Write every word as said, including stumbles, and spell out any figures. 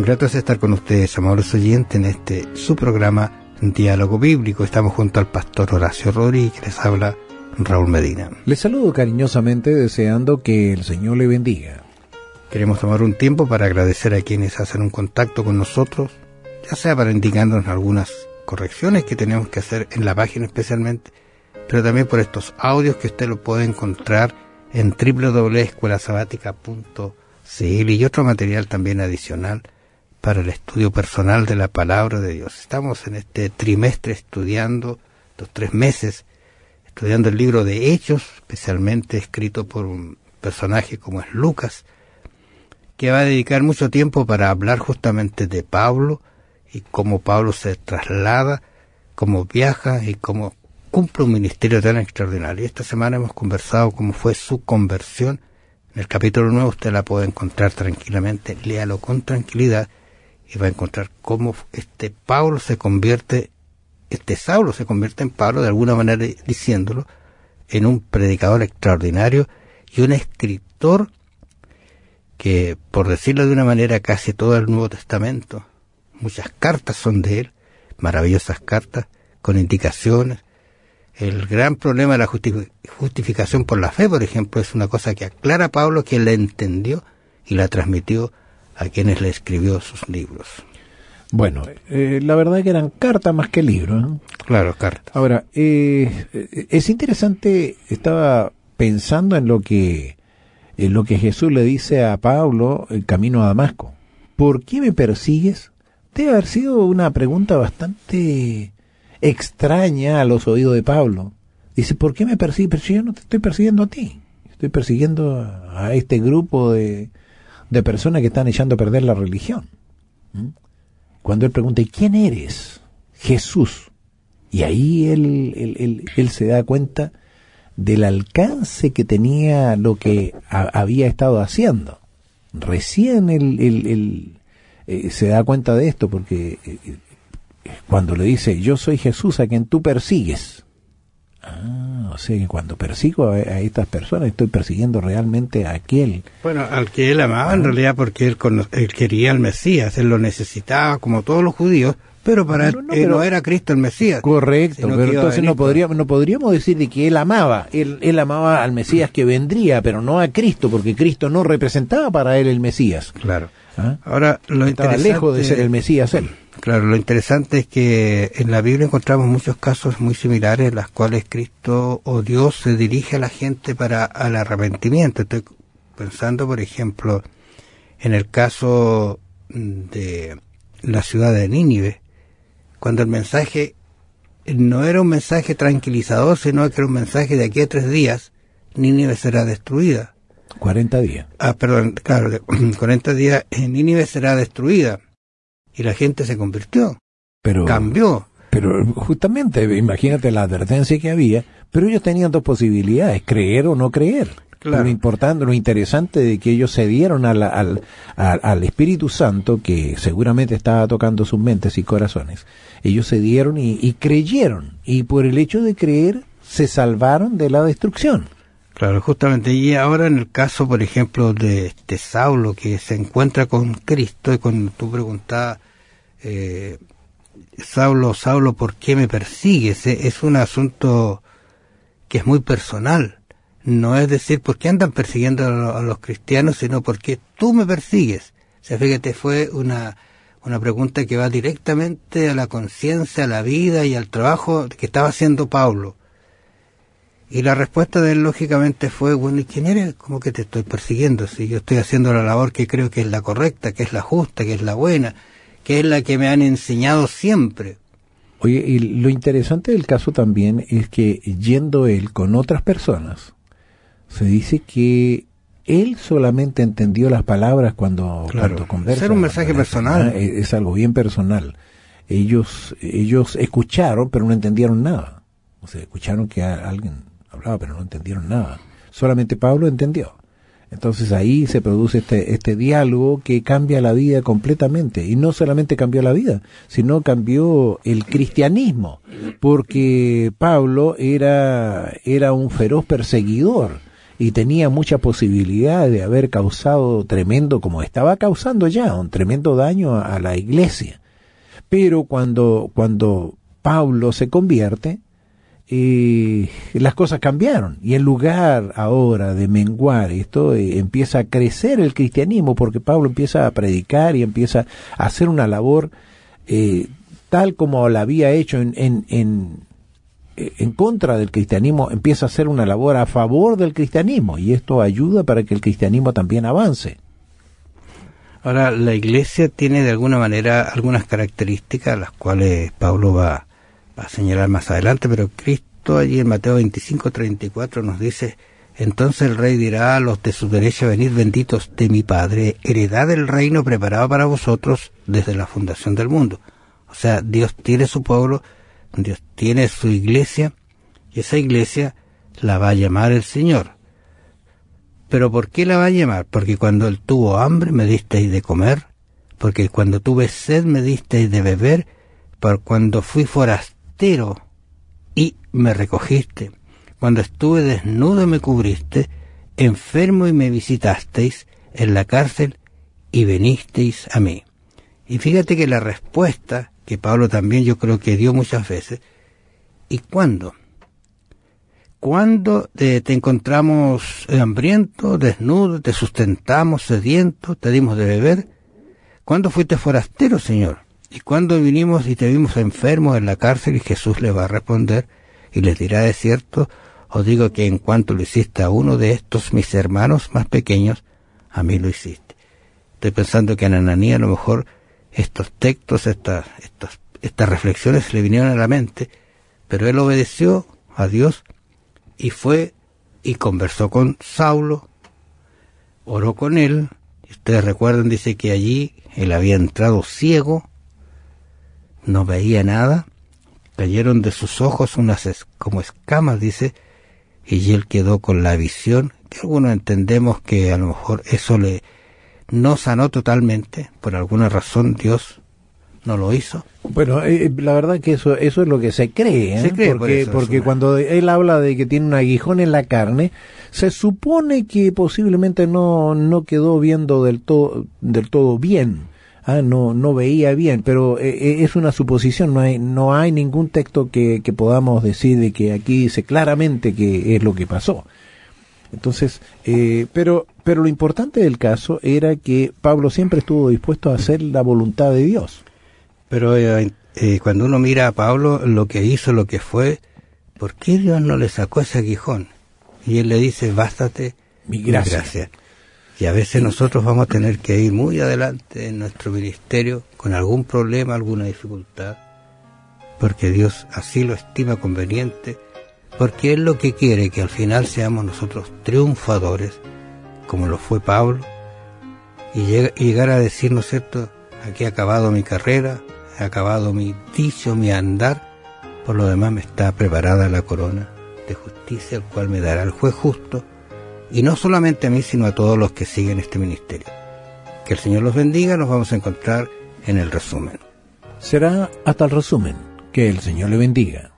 grato es estar con ustedes, amables oyentes, en este su programa Diálogo Bíblico. Estamos junto al pastor Horacio Rodríguez, que les habla Raúl Medina. Les saludo cariñosamente deseando que el Señor le bendiga. Queremos tomar un tiempo para agradecer a quienes hacen un contacto con nosotros, ya sea para indicarnos algunas correcciones que tenemos que hacer en la página especialmente, pero también por estos audios que usted lo puede encontrar en doble u doble u doble punto escuela sabática punto c l y otro material también adicional para el estudio personal de la Palabra de Dios. Estamos en este trimestre estudiando, los tres meses, estudiando el libro de Hechos, especialmente escrito por un personaje como es Lucas, que va a dedicar mucho tiempo para hablar justamente de Pablo y cómo Pablo se traslada, cómo viaja y cómo cumple un ministerio tan extraordinario. Y esta semana hemos conversado cómo fue su conversión. En el capítulo nueve usted la puede encontrar tranquilamente, léalo con tranquilidad y va a encontrar cómo este Pablo se convierte, este Saulo se convierte en Pablo, de alguna manera diciéndolo, en un predicador extraordinario y un escritor que, por decirlo de una manera, casi todo el Nuevo Testamento, muchas cartas son de él, maravillosas cartas, con indicaciones. El gran problema de la justi- justificación por la fe, por ejemplo, es una cosa que aclara Pablo, que él la entendió y la transmitió a quienes le escribió sus libros. Bueno, eh, la verdad que eran cartas más que libros, ¿eh? Claro, cartas. Ahora, eh, es interesante, estaba pensando en lo que en lo que Jesús le dice a Pablo, el camino a Damasco. ¿Por qué me persigues? Debe haber sido una pregunta bastante extraña a los oídos de Pablo. Dice, ¿por qué me persigues? Pero yo no te estoy persiguiendo a ti. Estoy persiguiendo a, a este grupo de, de personas que están echando a perder la religión. ¿Mm? Cuando él pregunta, ¿y quién eres? Jesús. Y ahí él, él, él, él se da cuenta del alcance que tenía lo que a, había estado haciendo. Recién él, él, él eh, se da cuenta de esto, porque eh, cuando le dice, yo soy Jesús a quien tú persigues. Ah, o sea que cuando persigo a, a estas personas estoy persiguiendo realmente a aquel. Bueno, al que él amaba, ah, en realidad, porque él, cono- él quería al Mesías, él lo necesitaba como todos los judíos, pero para no, no, él pero, no era Cristo el Mesías. Correcto, pero entonces no podríamos, no podríamos decir de que él amaba, él, él amaba al Mesías que vendría, pero no a Cristo, porque Cristo no representaba para él el Mesías. Claro. ¿Ah? Ahora, lo Estaba interesante, lejos de ser el Mesías él. Claro, lo interesante es que en la Biblia encontramos muchos casos muy similares en los cuales Cristo o Dios se dirige a la gente para el arrepentimiento. Estoy pensando, por ejemplo, en el caso de la ciudad de Nínive, cuando el mensaje no era un mensaje tranquilizador, sino que era un mensaje de aquí a tres días, Nínive será destruida. cuarenta días. Ah, perdón, claro, de cuarenta días, Nínive será destruida. Y la gente se convirtió, pero, cambió. Pero justamente, imagínate la advertencia que había, pero ellos tenían dos posibilidades, creer o no creer. Claro. Lo importante, lo interesante de que ellos se dieron al, al, al, al Espíritu Santo, que seguramente estaba tocando sus mentes y corazones. Ellos se dieron y, y creyeron, y por el hecho de creer se salvaron de la destrucción. Claro, justamente. Y ahora en el caso, por ejemplo, de este Saulo, que se encuentra con Cristo, y cuando tú preguntabas, eh, Saulo, Saulo, ¿por qué me persigues? Es un asunto que es muy personal. No es decir, ¿por qué andan persiguiendo a los cristianos? Sino, ¿por qué tú me persigues? O sea, fíjate, fue una, una pregunta que va directamente a la conciencia, a la vida y al trabajo que estaba haciendo Pablo. Y la respuesta de él, lógicamente, fue, bueno, ¿y quién eres? ¿Cómo que te estoy persiguiendo? Si yo estoy haciendo la labor que creo que es la correcta, que es la justa, que es la buena, que es la que me han enseñado siempre. Oye, y lo interesante del caso también es que yendo él con otras personas, se dice que él solamente entendió las palabras cuando, claro, cuando conversa. Era un mensaje personal. Es, es algo bien personal. Ellos, ellos escucharon, pero no entendieron nada. O sea, escucharon que alguien hablaba, pero no entendieron nada. Solamente Pablo entendió. Entonces ahí se produce este, este diálogo que cambia la vida completamente. Y no solamente cambió la vida, sino cambió el cristianismo. Porque Pablo era, era un feroz perseguidor. y tenía mucha posibilidad de haber causado tremendo, como estaba causando ya, un tremendo daño a, a la iglesia. Pero cuando, cuando Pablo se convierte, eh, las cosas cambiaron, y en lugar ahora de menguar esto, eh, empieza a crecer el cristianismo, porque Pablo empieza a predicar y empieza a hacer una labor eh, tal como la había hecho en, en, en, en contra del cristianismo, empieza a hacer una labor a favor del cristianismo, y esto ayuda para que el cristianismo también avance. Ahora, la iglesia tiene de alguna manera algunas características, las cuales Pablo va, va a señalar más adelante, pero Cristo allí en Mateo veinticinco, treinta y cuatro nos dice: entonces el rey dirá a los de su derecha: venid benditos de mi Padre, heredad del reino preparado para vosotros desde la fundación del mundo. O sea, Dios tiene su pueblo, Dios tiene su iglesia, y esa iglesia la va a llamar el Señor. ¿Pero por qué la va a llamar? Porque cuando él tuvo hambre me disteis de comer, porque cuando tuve sed me disteis de beber, por cuando fui forastero y me recogiste, cuando estuve desnudo me cubriste, enfermo y me visitasteis, en la cárcel y venisteis a mí. Y fíjate que la respuesta que Pablo también yo creo que dio muchas veces: ¿y cuándo? ¿Cuándo te, te encontramos hambriento, desnudo, te sustentamos, sediento, te dimos de beber? ¿Cuándo fuiste forastero, Señor? ¿Y cuándo vinimos y te vimos enfermo en la cárcel? Y Jesús le va a responder y les dirá: de cierto, os digo que en cuanto lo hiciste a uno de estos mis hermanos más pequeños, a mí lo hiciste. Estoy pensando que a Ananías a lo mejor estos textos, estas, estas, estas reflexiones le vinieron a la mente, pero él obedeció a Dios y fue y conversó con Saulo, oró con él. Y ustedes recuerdan, dice que allí él había entrado ciego, no veía nada, cayeron de sus ojos unas es, como escamas, dice, y él quedó con la visión, que algunos entendemos que a lo mejor eso le no sanó totalmente, por alguna razón Dios no lo hizo. Bueno, eh, la verdad que eso eso es lo que se cree, ¿eh? Se cree porque, por eso, porque eso, cuando él habla de que tiene un aguijón en la carne, se supone que posiblemente no no quedó viendo del todo del todo bien, ah, no no veía bien, pero eh, es una suposición, no hay no hay ningún texto que, que podamos decir de que aquí dice claramente que es lo que pasó. Entonces, eh, pero pero lo importante del caso era que Pablo siempre estuvo dispuesto a hacer la voluntad de Dios. Pero eh, eh, cuando uno mira a Pablo, lo que hizo, lo que fue, ¿por qué Dios no le sacó ese aguijón? Y él le dice: bástate mi gracia. mi gracia. Y a veces nosotros vamos a tener que ir muy adelante en nuestro ministerio con algún problema, alguna dificultad, porque Dios así lo estima conveniente, porque Él lo que quiere que al final seamos nosotros triunfadores, como lo fue Pablo, y, llega, y llegar a decir, ¿no es cierto?, aquí he acabado mi carrera, he acabado mi dicho, mi andar, por lo demás me está preparada la corona de justicia, el cual me dará el juez justo, y no solamente a mí, sino a todos los que siguen este ministerio. Que el Señor los bendiga. Nos vamos a encontrar en el resumen. Será hasta el resumen. Que el Señor le bendiga.